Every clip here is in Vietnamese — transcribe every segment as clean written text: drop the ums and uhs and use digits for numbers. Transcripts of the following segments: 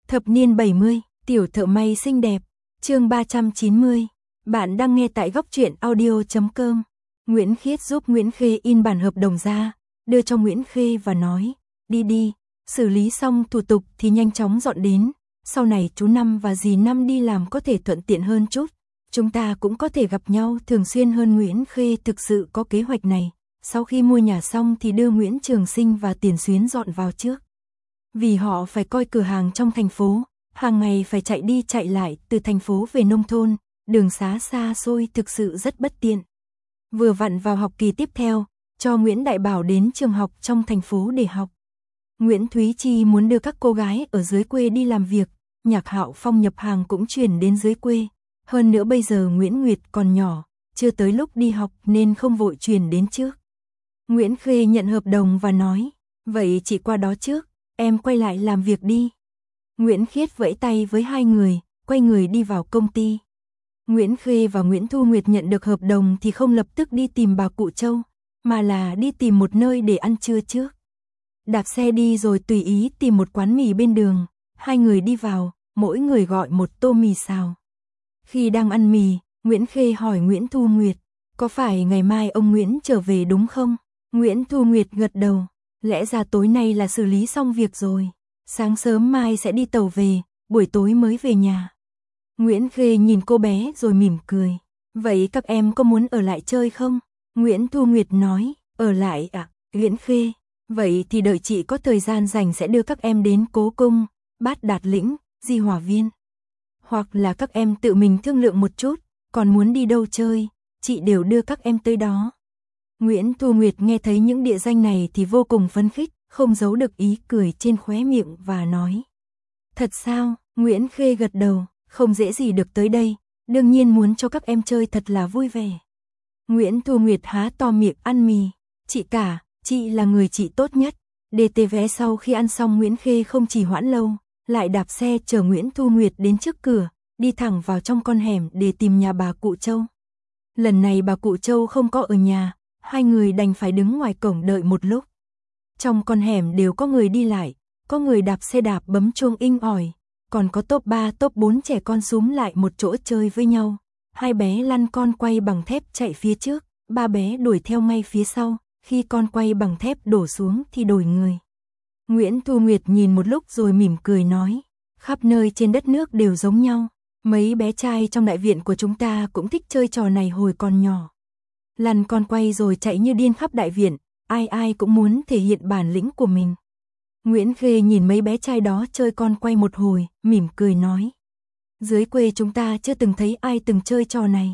Thập niên 70, tiểu thợ may xinh đẹp, chương 390. Bạn đang nghe tại góc truyện audio.com. Nguyễn Khiết giúp Nguyễn Khê in bản hợp đồng ra, đưa cho Nguyễn Khê và nói, đi, xử lý xong thủ tục thì nhanh chóng dọn đến, sau này chú Năm và dì Năm đi làm có thể thuận tiện hơn chút, chúng ta cũng có thể gặp nhau thường xuyên hơn. Nguyễn Khê thực sự có kế hoạch này, sau khi mua nhà xong thì đưa Nguyễn Trường Sinh và Tiền Xuyến dọn vào trước. Vì họ phải coi cửa hàng trong thành phố, hàng ngày phải chạy đi chạy lại từ thành phố về nông thôn, đường xá xa xôi thực sự rất bất tiện. Vừa vặn vào học kỳ tiếp theo, cho Nguyễn Đại Bảo đến trường học trong thành phố để học. Nguyễn Thúy Chi muốn đưa các cô gái ở dưới quê đi làm việc, Nhạc Hạo Phong nhập hàng cũng chuyển đến dưới quê. Hơn nữa bây giờ Nguyễn Nguyệt còn nhỏ, chưa tới lúc đi học nên không vội chuyển đến trước. Nguyễn Khê nhận hợp đồng và nói, vậy chị qua đó trước, em quay lại làm việc đi. Nguyễn Khiết vẫy tay với hai người, quay người đi vào công ty. Nguyễn Khê và Nguyễn Thu Nguyệt nhận được hợp đồng thì không lập tức đi tìm bà cụ Châu, mà là đi tìm một nơi để ăn trưa trước. Đạp xe đi rồi tùy ý tìm một quán mì bên đường, hai người đi vào, mỗi người gọi một tô mì xào. Khi đang ăn mì, Nguyễn Khê hỏi Nguyễn Thu Nguyệt, có phải ngày mai ông Nguyễn trở về đúng không? Nguyễn Thu Nguyệt gật đầu, lẽ ra tối nay là xử lý xong việc rồi, sáng sớm mai sẽ đi tàu về, buổi tối mới về nhà. Nguyễn Khê nhìn cô bé rồi mỉm cười, vậy các em có muốn ở lại chơi không? Nguyễn Thu Nguyệt nói, ở lại à? Nguyễn Khê, vậy thì đợi chị có thời gian rảnh sẽ đưa các em đến Cố Cung, Bát Đạt Lĩnh, Di Hòa Viên. Hoặc là các em tự mình thương lượng một chút, còn muốn đi đâu chơi, chị đều đưa các em tới đó. Nguyễn Thu Nguyệt nghe thấy những địa danh này thì vô cùng phấn khích, không giấu được ý cười trên khóe miệng và nói. Thật sao? Nguyễn Khê gật đầu, không dễ gì được tới đây, đương nhiên muốn cho các em chơi thật là vui vẻ. Nguyễn Thu Nguyệt há to miệng ăn mì, chị cả, chị là người chị tốt nhất. DT vé. Sau khi ăn xong Nguyễn Khê không trì hoãn lâu, lại đạp xe chở Nguyễn Thu Nguyệt đến trước cửa, đi thẳng vào trong con hẻm để tìm nhà bà cụ Châu. Lần này bà cụ Châu không có ở nhà, hai người đành phải đứng ngoài cổng đợi một lúc. Trong con hẻm đều có người đi lại, có người đạp xe đạp bấm chuông inh ỏi, còn có top 3 top 4 trẻ con xúm lại một chỗ chơi với nhau. Hai bé lăn con quay bằng thép chạy phía trước, ba bé đuổi theo ngay phía sau, khi con quay bằng thép đổ xuống thì đổi người. Nguyễn Thu Nguyệt nhìn một lúc rồi mỉm cười nói, khắp nơi trên đất nước đều giống nhau, mấy bé trai trong đại viện của chúng ta cũng thích chơi trò này hồi còn nhỏ. Lăn con quay rồi chạy như điên khắp đại viện, ai ai cũng muốn thể hiện bản lĩnh của mình. Nguyễn Khê nhìn mấy bé trai đó chơi con quay một hồi, mỉm cười nói, dưới quê chúng ta chưa từng thấy ai từng chơi trò này.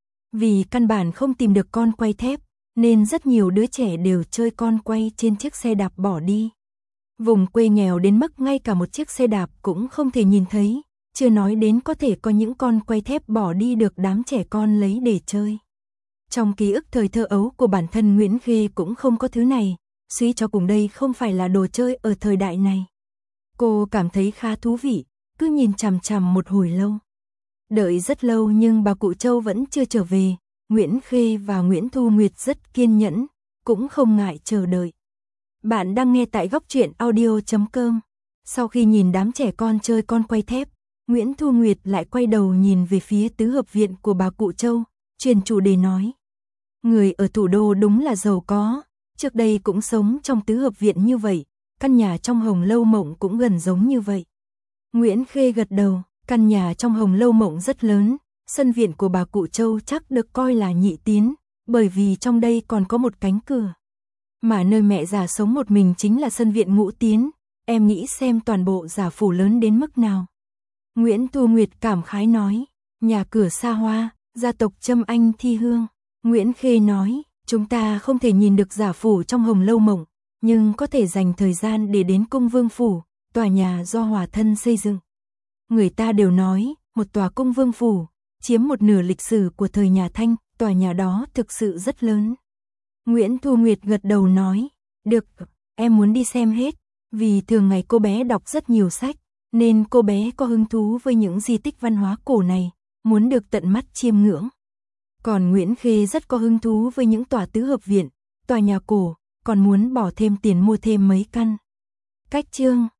Vì căn bản không tìm được con quay thép, nên rất nhiều đứa trẻ đều chơi con quay trên chiếc xe đạp bỏ đi. Vùng quê nghèo đến mức ngay cả một chiếc xe đạp cũng không thể nhìn thấy, chưa nói đến có thể có những con quay thép bỏ đi được đám trẻ con lấy để chơi. Trong ký ức thời thơ ấu của bản thân Nguyễn Khê cũng không có thứ này, suy cho cùng đây không phải là đồ chơi ở thời đại này. Cô cảm thấy khá thú vị, cứ nhìn chằm chằm một hồi lâu. Đợi rất lâu nhưng bà cụ Châu vẫn chưa trở về, Nguyễn Khê và Nguyễn Thu Nguyệt rất kiên nhẫn, cũng không ngại chờ đợi. Bạn đang nghe tại góc truyện audio.com. Sau khi nhìn đám trẻ con chơi con quay thép, Nguyễn Thu Nguyệt lại quay đầu nhìn về phía tứ hợp viện của bà cụ Châu, chuyển chủ đề nói. Người ở thủ đô đúng là giàu có, trước đây cũng sống trong tứ hợp viện như vậy, căn nhà trong Hồng Lâu Mộng cũng gần giống như vậy. Nguyễn Khê gật đầu, căn nhà trong Hồng Lâu Mộng rất lớn, sân viện của bà cụ Châu chắc được coi là nhị tiến, bởi vì trong đây còn có một cánh cửa. Mà nơi mẹ già sống một mình chính là sân viện ngũ tiến, em nghĩ xem toàn bộ Giả Phủ lớn đến mức nào. Nguyễn Thu Nguyệt cảm khái nói, nhà cửa xa hoa, gia tộc Trâm Anh thi hương. Nguyễn Khê nói, chúng ta không thể nhìn được Giả Phủ trong Hồng Lâu Mộng, nhưng có thể dành thời gian để đến Cung Vương Phủ, tòa nhà do Hòa Thân xây dựng. Người ta đều nói, một tòa Cung Vương Phủ, chiếm một nửa lịch sử của thời nhà Thanh, tòa nhà đó thực sự rất lớn. Nguyễn Thu Nguyệt gật đầu nói, được, em muốn đi xem hết, vì thường ngày cô bé đọc rất nhiều sách, nên cô bé có hứng thú với những di tích văn hóa cổ này, muốn được tận mắt chiêm ngưỡng. Còn Nguyễn Khê rất có hứng thú với những tòa tứ hợp viện, tòa nhà cổ, còn muốn bỏ thêm tiền mua thêm mấy căn. Cách chương